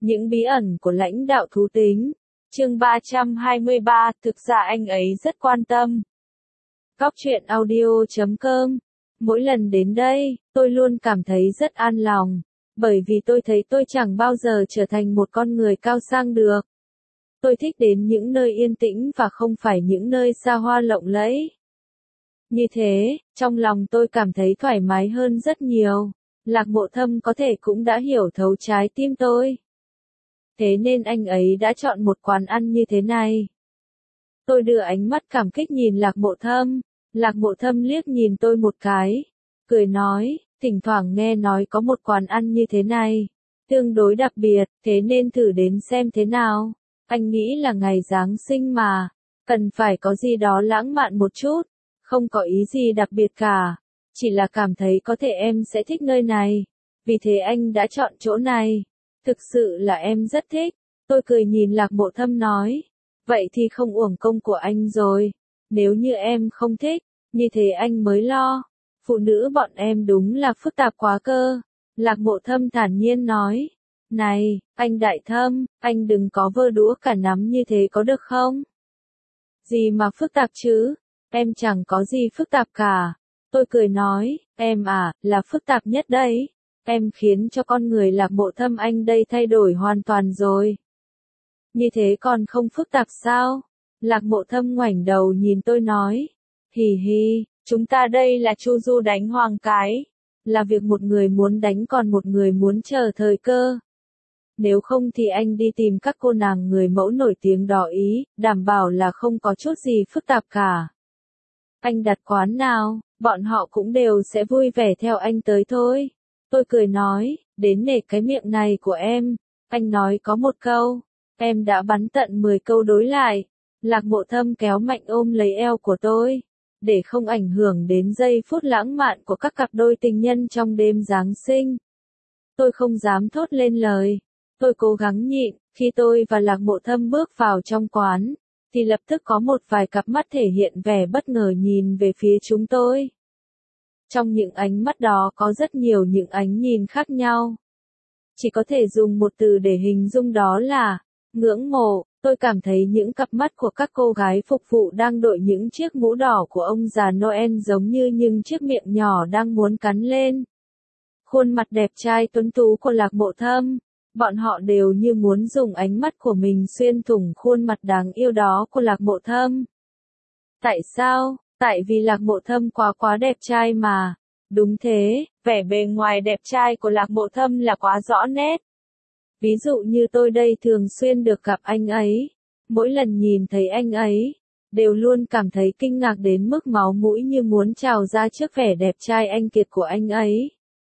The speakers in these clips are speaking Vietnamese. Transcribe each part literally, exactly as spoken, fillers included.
Những bí ẩn của lãnh đạo thú tính. Chương ba trăm hai mươi ba, thực ra anh ấy rất quan tâm. Góc truyện audio chấm com. Mỗi lần đến đây, tôi luôn cảm thấy rất an lòng, bởi vì tôi thấy tôi chẳng bao giờ trở thành một con người cao sang được. Tôi thích đến những nơi yên tĩnh và không phải những nơi xa hoa lộng lẫy. Như thế, trong lòng tôi cảm thấy thoải mái hơn rất nhiều. Lạc Mộ Thâm có thể cũng đã hiểu thấu trái tim tôi. Thế nên anh ấy đã chọn một quán ăn như thế này. Tôi đưa ánh mắt cảm kích nhìn Lạc Mộ Thâm. Lạc Mộ Thâm liếc nhìn tôi một cái, cười nói, thỉnh thoảng nghe nói có một quán ăn như thế này, tương đối đặc biệt, thế nên thử đến xem thế nào. Anh nghĩ là ngày Giáng sinh mà, cần phải có gì đó lãng mạn một chút, không có ý gì đặc biệt cả, chỉ là cảm thấy có thể em sẽ thích nơi này, vì thế anh đã chọn chỗ này. Thực sự là em rất thích. Tôi cười nhìn Lạc Mộ Thâm nói, vậy thì không uổng công của anh rồi. Nếu như em không thích, như thế anh mới lo. Phụ nữ bọn em đúng là phức tạp quá cơ. Lạc Mộ Thâm thản nhiên nói, này, anh Đại Thâm, anh đừng có vơ đũa cả nắm như thế có được không? Gì mà phức tạp chứ? Em chẳng có gì phức tạp cả. Tôi cười nói, em à, là phức tạp nhất đấy. Em khiến cho con người Lạc Mộ Thâm anh đây thay đổi hoàn toàn rồi. Như thế còn không phức tạp sao? Lạc Mộ Thâm ngoảnh đầu nhìn tôi nói, hì hì, chúng ta đây là chu du đánh hoàng cái. Là việc một người muốn đánh còn một người muốn chờ thời cơ. Nếu không thì anh đi tìm các cô nàng người mẫu nổi tiếng đó ý, đảm bảo là không có chút gì phức tạp cả. Anh đặt quán nào, bọn họ cũng đều sẽ vui vẻ theo anh tới thôi. Tôi cười nói, đến nể cái miệng này của em. Anh nói có một câu, em đã bắn tận mười câu đối lại. Lạc Mộ Thâm kéo mạnh ôm lấy eo của tôi, để không ảnh hưởng đến giây phút lãng mạn của các cặp đôi tình nhân trong đêm Giáng sinh. Tôi không dám thốt lên lời. Tôi cố gắng nhịn. Khi tôi và Lạc Mộ Thâm bước vào trong quán, thì lập tức có một vài cặp mắt thể hiện vẻ bất ngờ nhìn về phía chúng tôi. Trong những ánh mắt đó có rất nhiều những ánh nhìn khác nhau. Chỉ có thể dùng một từ để hình dung, đó là ngưỡng mộ. Tôi cảm thấy những cặp mắt của các cô gái phục vụ đang đội những chiếc mũ đỏ của ông già Noel giống như những chiếc miệng nhỏ đang muốn cắn lên khuôn mặt đẹp trai tuấn tú của Lạc Mộ Thâm. Bọn họ đều như muốn dùng ánh mắt của mình xuyên thủng khuôn mặt đáng yêu đó của Lạc Mộ Thâm. Tại sao? Tại vì Lạc Mộ Thâm quá quá đẹp trai mà. Đúng thế, vẻ bề ngoài đẹp trai của Lạc Mộ Thâm là quá rõ nét. Ví dụ như tôi đây thường xuyên được gặp anh ấy. Mỗi lần nhìn thấy anh ấy, đều luôn cảm thấy kinh ngạc đến mức máu mũi như muốn trào ra trước vẻ đẹp trai anh kiệt của anh ấy.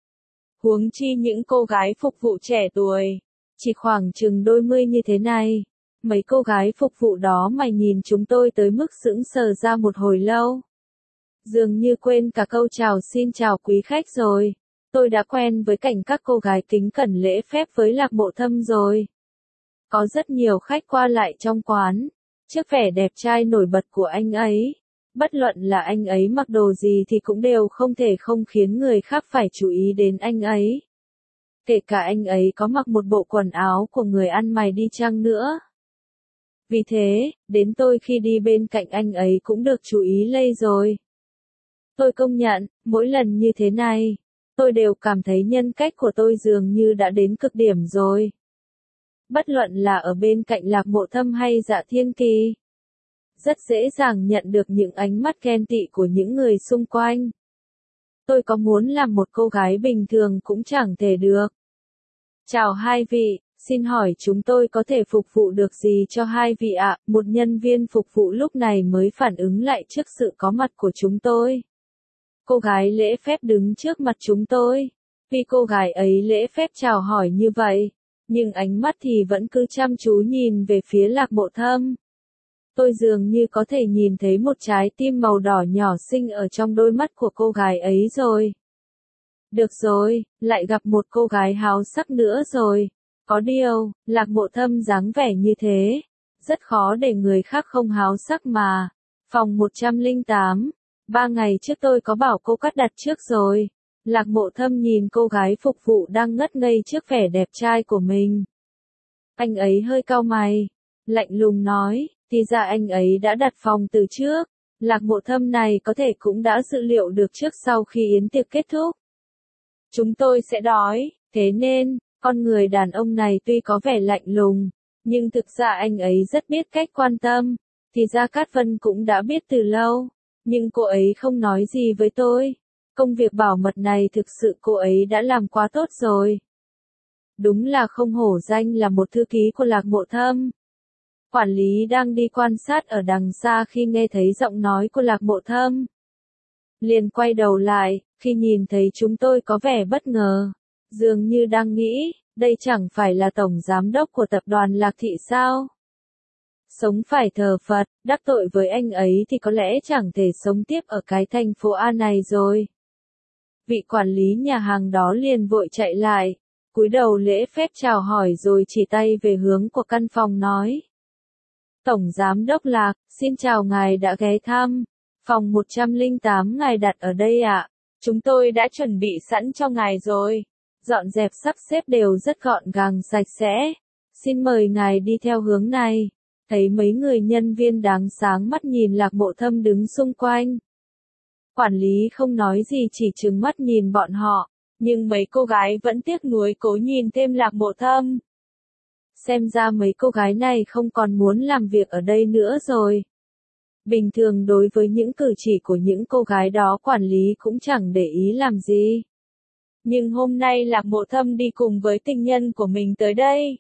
Huống chi những cô gái phục vụ trẻ tuổi, chỉ khoảng chừng đôi mươi như thế này. Mấy cô gái phục vụ đó mà nhìn chúng tôi tới mức sững sờ ra một hồi lâu. Dường như quên cả câu chào xin chào quý khách rồi. Tôi đã quen với cảnh các cô gái kính cẩn lễ phép với Lạc Mộ Thâm rồi. Có rất nhiều khách qua lại trong quán. Trước vẻ đẹp trai nổi bật của anh ấy, bất luận là anh ấy mặc đồ gì thì cũng đều không thể không khiến người khác phải chú ý đến anh ấy. Kể cả anh ấy có mặc một bộ quần áo của người ăn mày đi chăng nữa. Vì thế, đến tôi khi đi bên cạnh anh ấy cũng được chú ý lây rồi. Tôi công nhận, mỗi lần như thế này, tôi đều cảm thấy nhân cách của tôi dường như đã đến cực điểm rồi. Bất luận là ở bên cạnh Lạc Mộ Thâm hay Dạ Thiên Kỳ, rất dễ dàng nhận được những ánh mắt ghen tị của những người xung quanh. Tôi có muốn làm một cô gái bình thường cũng chẳng thể được. Chào hai vị, xin hỏi chúng tôi có thể phục vụ được gì cho hai vị ạ? Một nhân viên phục vụ lúc này mới phản ứng lại trước sự có mặt của chúng tôi. Cô gái lễ phép đứng trước mặt chúng tôi. Vì cô gái ấy lễ phép chào hỏi như vậy, nhưng ánh mắt thì vẫn cứ chăm chú nhìn về phía Lạc Mộ Thâm. Tôi dường như có thể nhìn thấy một trái tim màu đỏ nhỏ xinh ở trong đôi mắt của cô gái ấy rồi. Được rồi, lại gặp một cô gái háo sắc nữa rồi. Có điều, Lạc Mộ Thâm dáng vẻ như thế, rất khó để người khác không háo sắc mà. Phòng một trăm lẻ tám, ba ngày trước tôi có bảo cô cắt đặt trước rồi. Lạc Mộ Thâm nhìn cô gái phục vụ đang ngất ngây trước vẻ đẹp trai của mình. Anh ấy hơi cau mày, lạnh lùng nói, thì ra anh ấy đã đặt phòng từ trước. Lạc Mộ Thâm này có thể cũng đã dự liệu được trước sau khi yến tiệc kết thúc. Chúng tôi sẽ đói, thế nên, con người đàn ông này tuy có vẻ lạnh lùng, nhưng thực ra anh ấy rất biết cách quan tâm. Thì ra Cát Vân cũng đã biết từ lâu, nhưng cô ấy không nói gì với tôi. Công việc bảo mật này thực sự cô ấy đã làm quá tốt rồi. Đúng là không hổ danh là một thư ký của Lạc Mộ Thâm. Quản lý đang đi quan sát ở đằng xa khi nghe thấy giọng nói của Lạc Mộ Thâm. Liền quay đầu lại, khi nhìn thấy chúng tôi có vẻ bất ngờ. Dường như đang nghĩ, đây chẳng phải là tổng giám đốc của tập đoàn Lạc Thị sao? Sống phải thờ Phật, đắc tội với anh ấy thì có lẽ chẳng thể sống tiếp ở cái thành phố A này rồi. Vị quản lý nhà hàng đó liền vội chạy lại, cúi đầu lễ phép chào hỏi rồi chỉ tay về hướng của căn phòng nói. Tổng giám đốc Lạc, xin chào ngài đã ghé thăm. Phòng một trăm lẻ tám ngài đặt ở đây ạ. Chúng tôi đã chuẩn bị sẵn cho ngài rồi. Dọn dẹp sắp xếp đều rất gọn gàng sạch sẽ. Xin mời ngài đi theo hướng này. Thấy mấy người nhân viên đáng sáng mắt nhìn Lạc Mộ Thâm đứng xung quanh. Quản lý không nói gì chỉ trừng mắt nhìn bọn họ. Nhưng mấy cô gái vẫn tiếc nuối cố nhìn thêm Lạc Mộ Thâm. Xem ra mấy cô gái này không còn muốn làm việc ở đây nữa rồi. Bình thường đối với những cử chỉ của những cô gái đó quản lý cũng chẳng để ý làm gì. Nhưng hôm nay Lạc Mộ Thâm đi cùng với tình nhân của mình tới đây.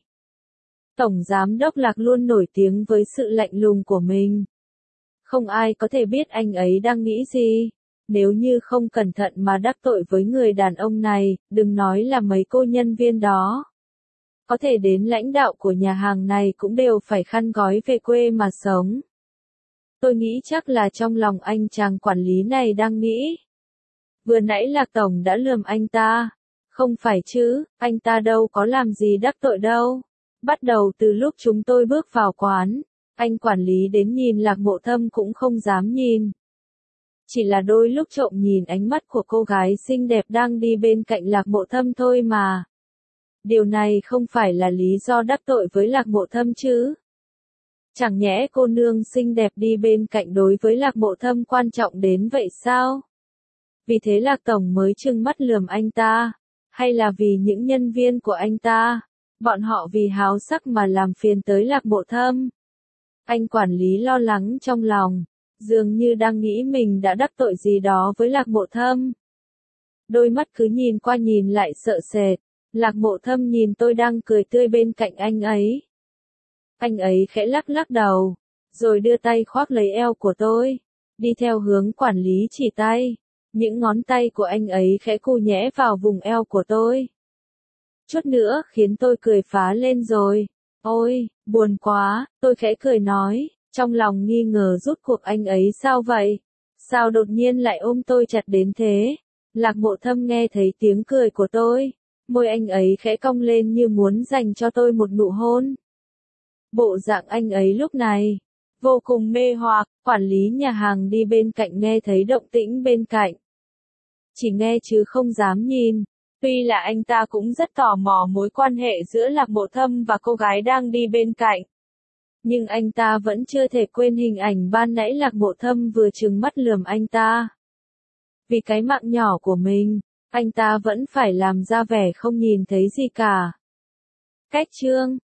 Tổng giám đốc Lạc luôn nổi tiếng với sự lạnh lùng của mình. Không ai có thể biết anh ấy đang nghĩ gì. Nếu như không cẩn thận mà đắc tội với người đàn ông này, đừng nói là mấy cô nhân viên đó. Có thể đến lãnh đạo của nhà hàng này cũng đều phải khăn gói về quê mà sống. Tôi nghĩ chắc là trong lòng anh chàng quản lý này đang nghĩ. Vừa nãy Lạc Tổng đã lườm anh ta. Không phải chứ, anh ta đâu có làm gì đắc tội đâu. Bắt đầu từ lúc chúng tôi bước vào quán, anh quản lý đến nhìn Lạc Mộ Thâm cũng không dám nhìn. Chỉ là đôi lúc trộm nhìn ánh mắt của cô gái xinh đẹp đang đi bên cạnh Lạc Mộ Thâm thôi mà. Điều này không phải là lý do đắc tội với Lạc Mộ Thâm chứ. Chẳng nhẽ cô nương xinh đẹp đi bên cạnh đối với Lạc Mộ Thâm quan trọng đến vậy sao? Vì thế Lạc Tổng mới trừng mắt lườm anh ta, hay là vì những nhân viên của anh ta, bọn họ vì háo sắc mà làm phiền tới Lạc Mộ Thâm? Anh quản lý lo lắng trong lòng, dường như đang nghĩ mình đã đắc tội gì đó với Lạc Mộ Thâm. Đôi mắt cứ nhìn qua nhìn lại sợ sệt, Lạc Mộ Thâm nhìn tôi đang cười tươi bên cạnh anh ấy. Anh ấy khẽ lắc lắc đầu, rồi đưa tay khoác lấy eo của tôi, đi theo hướng quản lý chỉ tay. Những ngón tay của anh ấy khẽ cù nhẽ vào vùng eo của tôi. Chút nữa khiến tôi cười phá lên rồi. Ôi, buồn quá, tôi khẽ cười nói, trong lòng nghi ngờ rốt cuộc anh ấy sao vậy? Sao đột nhiên lại ôm tôi chặt đến thế? Lạc Mộ Thâm nghe thấy tiếng cười của tôi, môi anh ấy khẽ cong lên như muốn dành cho tôi một nụ hôn. Bộ dạng anh ấy lúc này vô cùng mê hoặc. Quản lý nhà hàng đi bên cạnh nghe thấy động tĩnh bên cạnh. Chỉ nghe chứ không dám nhìn. Tuy là anh ta cũng rất tò mò mối quan hệ giữa Lạc Mộ Thâm và cô gái đang đi bên cạnh. Nhưng anh ta vẫn chưa thể quên hình ảnh ban nãy Lạc Mộ Thâm vừa trừng mắt lườm anh ta. Vì cái mạng nhỏ của mình, anh ta vẫn phải làm ra vẻ không nhìn thấy gì cả. Cách chương